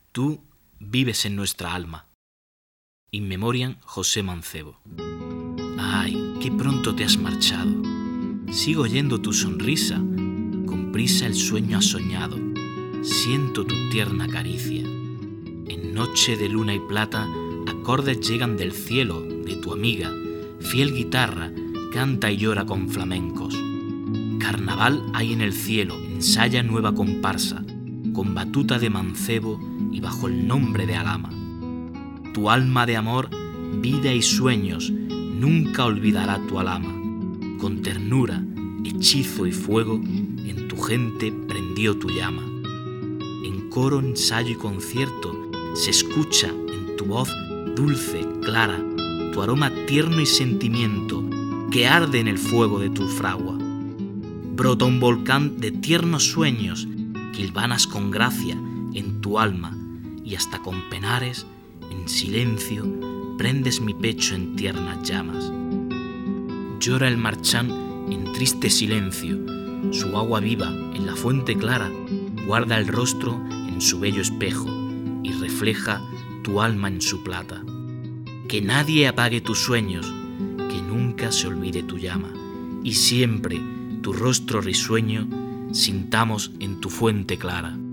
Tú vives en nuestra alma. In memoriam, José Mancebo. Ay, qué pronto te has marchado. Sigo oyendo tu sonrisa. Con prisa el sueño has soñado. Siento tu tierna caricia. En noche de luna y plata, acordes llegan del cielo de tu amiga. Fiel guitarra canta y llora con flamencos. Carnaval hay en el cielo, ensaya nueva comparsa, con batuta de mancebo y bajo el nombre de Alhama. Tu alma de amor, vida y sueños, nunca olvidará tu Alhama. Con ternura, hechizo y fuego, en tu gente prendió tu llama. En coro, ensayo y concierto, se escucha en tu voz dulce, clara, tu aroma tierno y sentimiento, que arde en el fuego de tu fragua. Brota un volcán de tiernos sueños que hilvanas con gracia en tu alma y hasta con penares, en silencio, prendes mi pecho en tiernas llamas. Llora el marchán en triste silencio, su agua viva en la fuente clara guarda el rostro en su bello espejo y refleja tu alma en su plata. Que nadie apague tus sueños, que nunca se olvide tu llama y siempre tu rostro risueño sintamos en tu fuente clara.